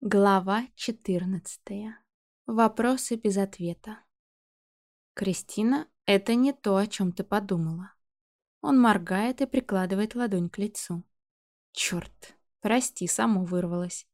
Глава 14. Вопросы без ответа. Кристина, это не то, о чем ты подумала. Он моргает и прикладывает ладонь к лицу. Черт, прости, само вырвалось.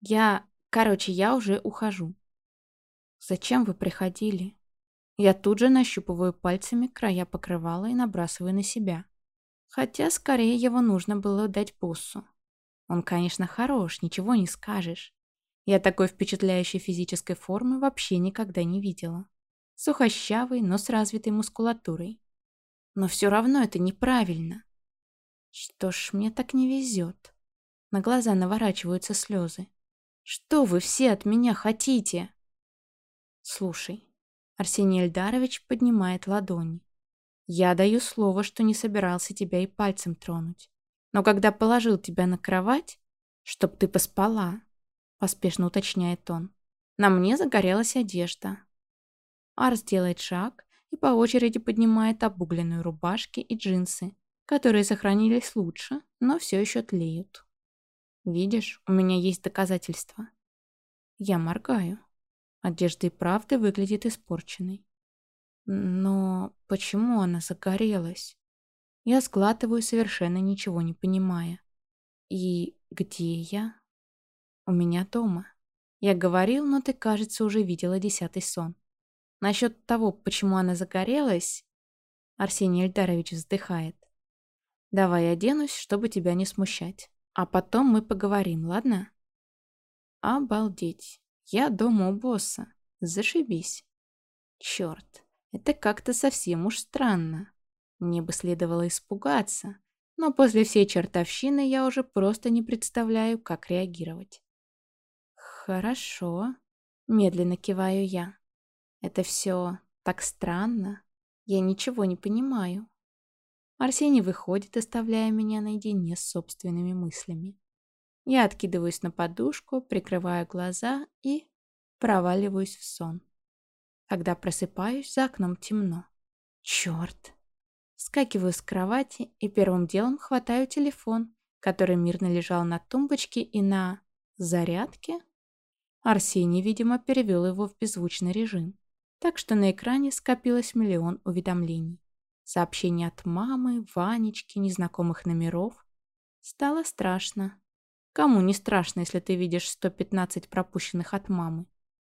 Я уже ухожу. Зачем вы приходили? Я тут же нащупываю пальцами края покрывала и набрасываю на себя. Хотя скорее его нужно было дать боссу. Он, конечно, хорош, ничего не скажешь. Я такой впечатляющей физической формы вообще никогда не видела. Сухощавый, но с развитой мускулатурой. Но все равно это неправильно. Что ж, мне так не везет. На глаза наворачиваются слезы. Что вы все от меня хотите? Слушай, Арсений Эльдарович поднимает ладони. Я даю слово, что не собирался тебя и пальцем тронуть. Но когда положил тебя на кровать, чтоб ты поспала, поспешно уточняет он, на мне загорелась одежда. Арс делает шаг и по очереди поднимает обугленные рубашки и джинсы, которые сохранились лучше, но все еще тлеют. Видишь, у меня есть доказательства. Я моргаю. Одежда и правда выглядит испорченной. Но почему она загорелась? Я сглатываю, совершенно ничего не понимая. И где я? У меня дома. Я говорил, но ты, кажется, уже видела 10-й сон. Насчет того, почему она загорелась, Арсений Эльдарович вздыхает. Давай оденусь, чтобы тебя не смущать. А потом мы поговорим, ладно? Обалдеть. Я дома у босса. Зашибись. Черт, это как-то совсем уж странно. Мне бы следовало испугаться, но после всей чертовщины я уже просто не представляю, как реагировать. Хорошо. Медленно киваю я. Это все так странно. Я ничего не понимаю. Арсений выходит, оставляя меня наедине с собственными мыслями. Я откидываюсь на подушку, прикрываю глаза и проваливаюсь в сон. Когда просыпаюсь, за окном темно. Черт! Вскакиваю с кровати и первым делом хватаю телефон, который мирно лежал на тумбочке и на зарядке. Арсений, видимо, перевел его в беззвучный режим, так что на экране скопилось миллион уведомлений. Сообщения от мамы, Ванечки, незнакомых номеров. Стало страшно. Кому не страшно, если ты видишь 115 пропущенных от мамы?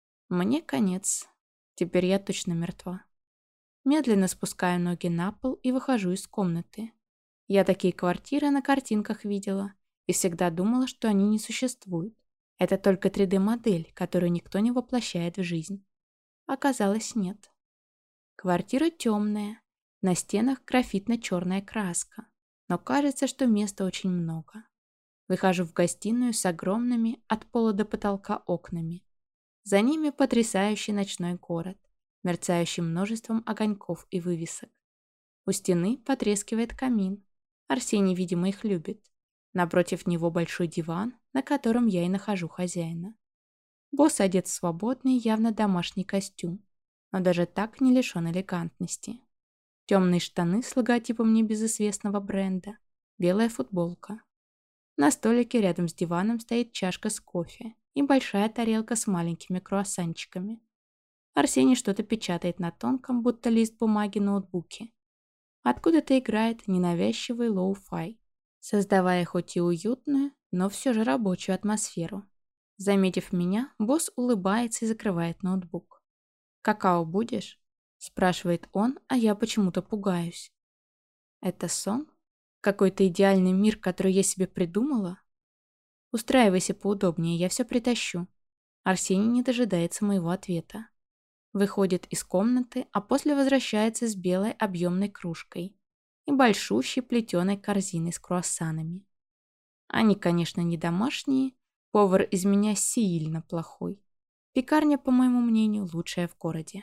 Мне конец. Теперь я точно мертва. Медленно спускаю ноги на пол и выхожу из комнаты. Я такие квартиры на картинках видела и всегда думала, что они не существуют. Это только 3D-модель, которую никто не воплощает в жизнь. Оказалось, нет. Квартира темная, на стенах графитно-черная краска, но кажется, что места очень много. Выхожу в гостиную с огромными от пола до потолка окнами. За ними потрясающий ночной город, мерцающий множеством огоньков и вывесок. У стены потрескивает камин. Арсений, видимо, их любит. Напротив него большой диван, на котором я и нахожу хозяина. Босс одет в свободный, явно домашний костюм, но даже так не лишен элегантности. Темные штаны с логотипом небезызвестного бренда, белая футболка. На столике рядом с диваном стоит чашка с кофе и большая тарелка с маленькими круассанчиками. Арсений что-то печатает на тонком, будто лист бумаги, ноутбуке. Откуда-то играет ненавязчивый лоу-фай, создавая хоть и уютную, но все же рабочую атмосферу. Заметив меня, босс улыбается и закрывает ноутбук. «Какао будешь?» – спрашивает он, а я почему-то пугаюсь. «Это сон? Какой-то идеальный мир, который я себе придумала?» «Устраивайся поудобнее, я все притащу». Арсений не дожидается моего ответа. Выходит из комнаты, а после возвращается с белой объемной кружкой и большущей плетеной корзиной с круассанами. Они, конечно, не домашние, повар из меня сильно плохой. Пекарня, по моему мнению, лучшая в городе.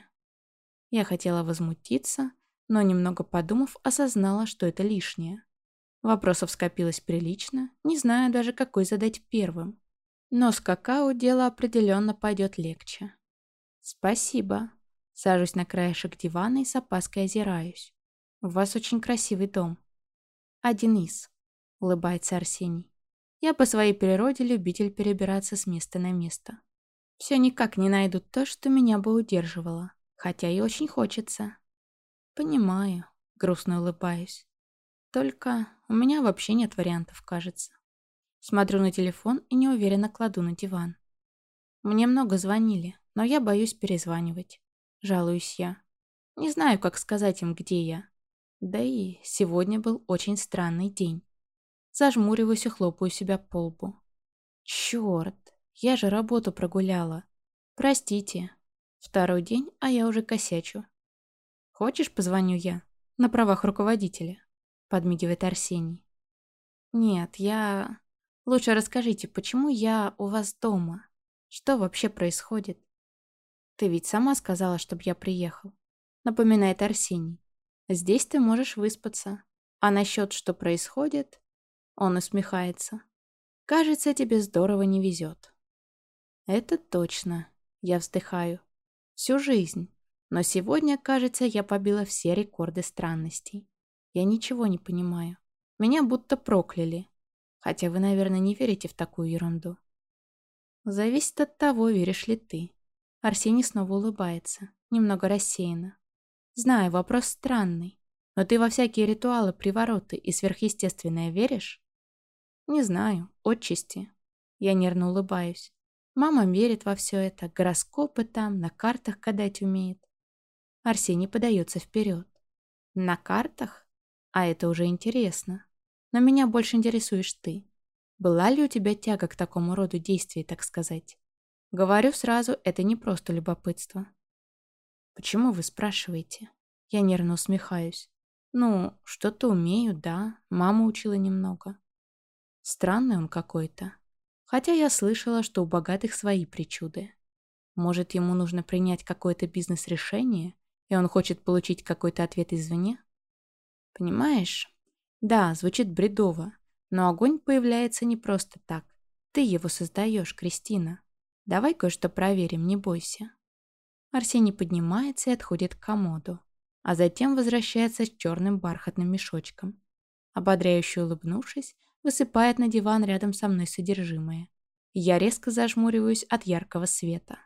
Я хотела возмутиться, но, немного подумав, осознала, что это лишнее. Вопросов скопилось прилично, не знаю даже, какой задать первым. Но с какао дело определенно пойдет легче. «Спасибо». Сажусь на краешек дивана и с опаской озираюсь. «У вас очень красивый дом». «Один из», — улыбается Арсений. Я по своей природе любитель перебираться с места на место. Все никак не найду то, что меня бы удерживало, хотя и очень хочется. Понимаю, грустно улыбаюсь. Только у меня вообще нет вариантов, кажется. Смотрю на телефон и неуверенно кладу на диван. Мне много звонили, но я боюсь перезванивать. Жалуюсь я. Не знаю, как сказать им, где я. Да и сегодня был очень странный день. Зажмуриваюсь и хлопаю себя по лбу. Черт, я же работу прогуляла. Простите. Второй день, а я уже косячу. Хочешь, позвоню я? На правах руководителя. Подмигивает Арсений. Нет, я... Лучше расскажите, почему я у вас дома? Что вообще происходит? Ты ведь сама сказала, чтобы я приехал. Напоминает Арсений. Здесь ты можешь выспаться. А насчет, что происходит... Он усмехается. Кажется, тебе здорово не везет. Это точно. Я вздыхаю. Всю жизнь. Но сегодня, кажется, я побила все рекорды странностей. Я ничего не понимаю. Меня будто прокляли. Хотя вы, наверное, не верите в такую ерунду. Зависит от того, веришь ли ты. Арсений снова улыбается, немного рассеянно. Знаю, вопрос странный. Но ты во всякие ритуалы, привороты и сверхъестественное веришь? Не знаю, отчасти. Я нервно улыбаюсь. Мама верит во все это, гороскопы там, на картах гадать умеет. Арсений подается вперед. На картах? А это уже интересно. Но меня больше интересуешь ты. Была ли у тебя тяга к такому роду действий, так сказать? Говорю сразу, это не просто любопытство. Почему вы спрашиваете? Я нервно усмехаюсь. Ну, что-то умею, да. Мама учила немного. Странный он какой-то. Хотя я слышала, что у богатых свои причуды. Может, ему нужно принять какое-то бизнес-решение, и он хочет получить какой-то ответ извне? Понимаешь? Да, звучит бредово, но огонь появляется не просто так. Ты его создаешь, Кристина. Давай кое-что проверим, не бойся. Арсений поднимается и отходит к комоду, а затем возвращается с черным бархатным мешочком. Ободряюще улыбнувшись, высыпает на диван рядом со мной содержимое. Я резко зажмуриваюсь от яркого света.